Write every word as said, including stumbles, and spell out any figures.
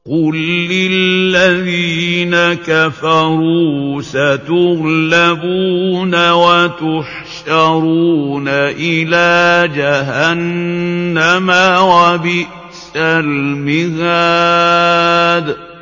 قُل لِّلَّذِينَ كَفَرُوا سَتُغْلَبُونَ وَتُحْشَرُونَ إِلَىٰ جَهَنَّمَ ۖ وَبِئْسَ الْمِهَادُ